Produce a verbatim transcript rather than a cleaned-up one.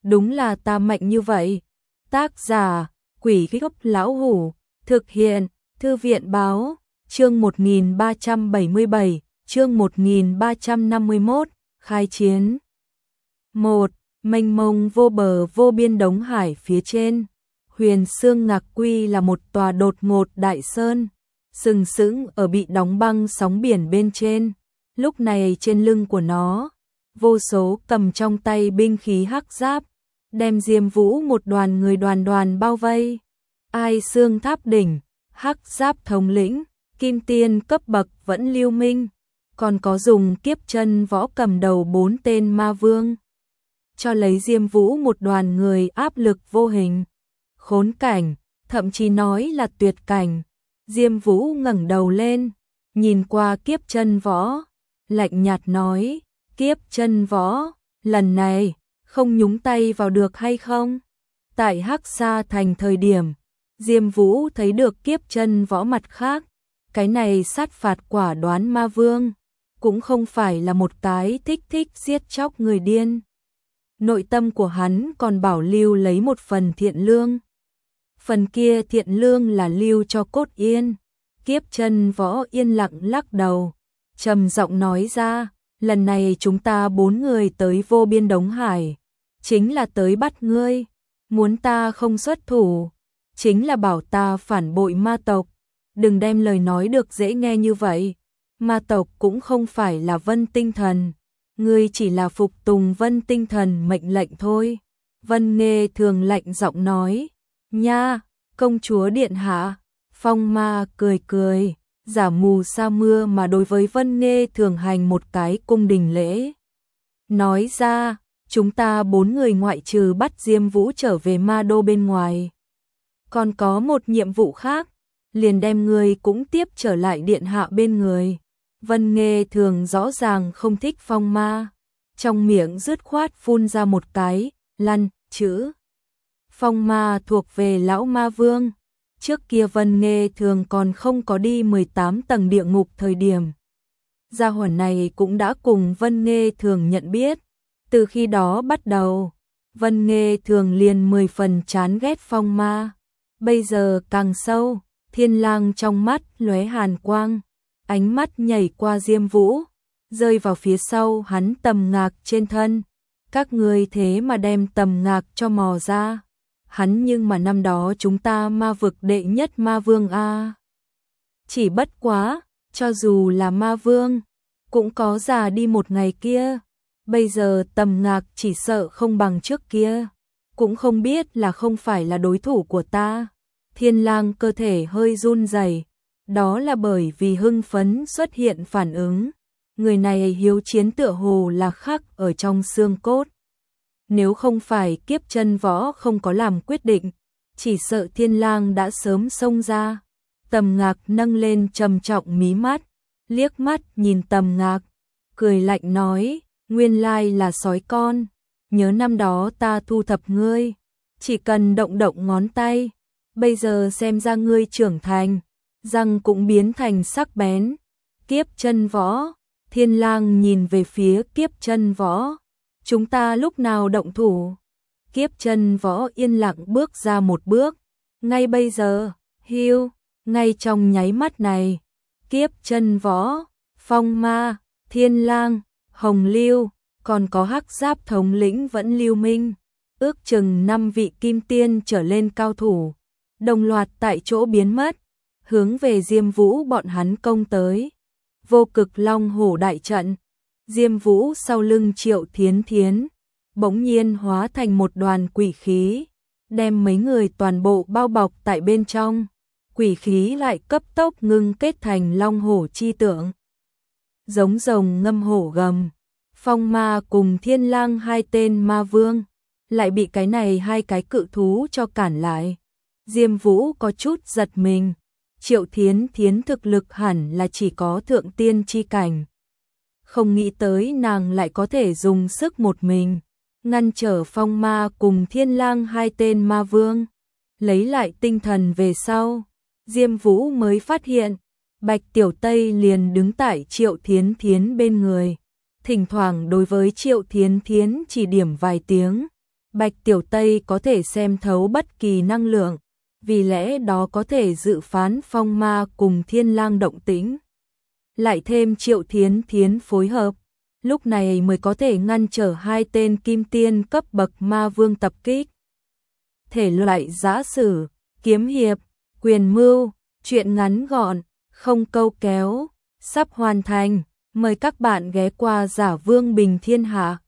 đúng là ta mạnh như vậy. Tác giả, Quỷ Gốc Lão Hủ, thực hiện, Thư viện báo, chương một nghìn ba trăm bảy mươi bảy, chương một nghìn ba trăm năm mươi mốt, khai chiến. một. Mênh mông vô bờ vô biên đống hải phía trên. Huyền Xương Ngạc Quy là một tòa đột ngột đại sơn, sừng sững ở bị đóng băng sóng biển bên trên. Lúc này trên lưng của nó, vô số cầm trong tay binh khí hắc giáp, đem Diêm Vũ một đoàn người đoàn đoàn bao vây. Ai Xương Tháp Đỉnh, hắc giáp thống lĩnh, kim tiên cấp bậc vẫn lưu minh, còn có dùng kiếp chân võ cầm đầu bốn tên ma vương, cho lấy Diêm Vũ một đoàn người áp lực vô hình. Khốn cảnh, thậm chí nói là tuyệt cảnh. Diêm Vũ ngẩng đầu lên, nhìn qua kiếp chân võ, lạnh nhạt nói, kiếp chân võ, lần này, không nhúng tay vào được hay không? Tại Hắc Sa Thành thời điểm, Diêm Vũ thấy được kiếp chân võ mặt khác, cái này sát phạt quả đoán ma vương, cũng không phải là một cái thích thích giết chóc người điên. Nội tâm của hắn còn bảo lưu lấy một phần thiện lương. Phần kia thiện lương là lưu cho Cốt Yên. Kiếp chân võ yên lặng lắc đầu, trầm giọng nói ra, lần này chúng ta bốn người tới vô biên đống hải, chính là tới bắt ngươi, muốn ta không xuất thủ, chính là bảo ta phản bội ma tộc. Đừng đem lời nói được dễ nghe như vậy, ma tộc cũng không phải là Vân Tinh Thần, ngươi chỉ là phục tùng Vân Tinh Thần mệnh lệnh thôi. Vân Nghê Thường lạnh giọng nói, nha, công chúa điện hạ. Phong Ma cười cười, giả mù sa mưa mà đối với Vân Nghê Thường hành một cái cung đình lễ. Nói ra, chúng ta bốn người ngoại trừ bắt Diêm Vũ trở về ma đô bên ngoài, còn có một nhiệm vụ khác, liền đem người cũng tiếp trở lại điện hạ bên người. Vân Nghê Thường rõ ràng không thích Phong Ma, trong miệng dứt khoát phun ra một cái lăn chữ. Phong Ma thuộc về lão ma vương. Trước kia Vân Nghê Thường còn không có đi mười tám tầng địa ngục thời điểm, gia hỏa này cũng đã cùng Vân Nghê Thường nhận biết. Từ khi đó bắt đầu, Vân Nghê Thường liền mười phần chán ghét Phong Ma. Bây giờ càng sâu, Thiên Lang trong mắt lóe hàn quang, ánh mắt nhảy qua Diêm Vũ, rơi vào phía sau hắn tầm ngạc trên thân. Các ngươi thế mà đem tầm ngạc cho mò ra. Hắn nhưng mà năm đó chúng ta ma vực đệ nhất ma vương a. Chỉ bất quá, cho dù là ma vương, cũng có già đi một ngày kia. Bây giờ tầm ngạc chỉ sợ không bằng trước kia, cũng không biết là không phải là đối thủ của ta. Thiên Lang cơ thể hơi run rẩy, đó là bởi vì hưng phấn xuất hiện phản ứng. Người này hiếu chiến tựa hồ là khắc ở trong xương cốt. Nếu không phải kiếp chân võ không có làm quyết định, chỉ sợ Thiên Lang đã sớm xông ra. Tầm Ngạc nâng lên trầm trọng mí mắt, liếc mắt nhìn Tầm Ngạc, cười lạnh nói, nguyên lai là sói con, nhớ năm đó ta thu thập ngươi, chỉ cần động động ngón tay, bây giờ xem ra ngươi trưởng thành, răng cũng biến thành sắc bén. Kiếp chân võ, Thiên Lang nhìn về phía kiếp chân võ. Chúng ta lúc nào động thủ? Kiếp chân võ yên lặng bước ra một bước. Ngay bây giờ, hiu, ngay trong nháy mắt này, kiếp chân võ, Phong Ma, Thiên Lang, Hồng Lưu, còn có hắc giáp thống lĩnh vẫn lưu minh, ước chừng năm vị kim tiên trở lên cao thủ, đồng loạt tại chỗ biến mất, hướng về Diêm Vũ bọn hắn công tới. Vô Cực Long Hổ đại trận. Diêm Vũ sau lưng Triệu Thiến Thiến, bỗng nhiên hóa thành một đoàn quỷ khí, đem mấy người toàn bộ bao bọc tại bên trong. Quỷ khí lại cấp tốc ngưng kết thành long hổ chi tượng. Giống rồng ngâm hổ gầm, Phong Ma cùng Thiên Lang hai tên ma vương, lại bị cái này hai cái cự thú cho cản lại. Diêm Vũ có chút giật mình, Triệu Thiến Thiến thực lực hẳn là chỉ có thượng tiên chi cảnh. Không nghĩ tới nàng lại có thể dùng sức một mình, ngăn trở Phong Ma cùng Thiên Lang hai tên ma vương. Lấy lại tinh thần về sau, Diêm Vũ mới phát hiện, Bạch Tiểu Tây liền đứng tại Triệu Thiến Thiến bên người, thỉnh thoảng đối với Triệu Thiến Thiến chỉ điểm vài tiếng. Bạch Tiểu Tây có thể xem thấu bất kỳ năng lượng, vì lẽ đó có thể dự phán phong ma cùng Thiên Lang động tĩnh. Lại thêm Triệu Thiến Thiến phối hợp, lúc này mới có thể ngăn trở hai tên kim tiên cấp bậc ma vương tập kích. Thể loại giã sử, kiếm hiệp, quyền mưu, truyện ngắn gọn, không câu kéo, sắp hoàn thành. Mời các bạn ghé qua Giả Vương Bình Thiên Hạ.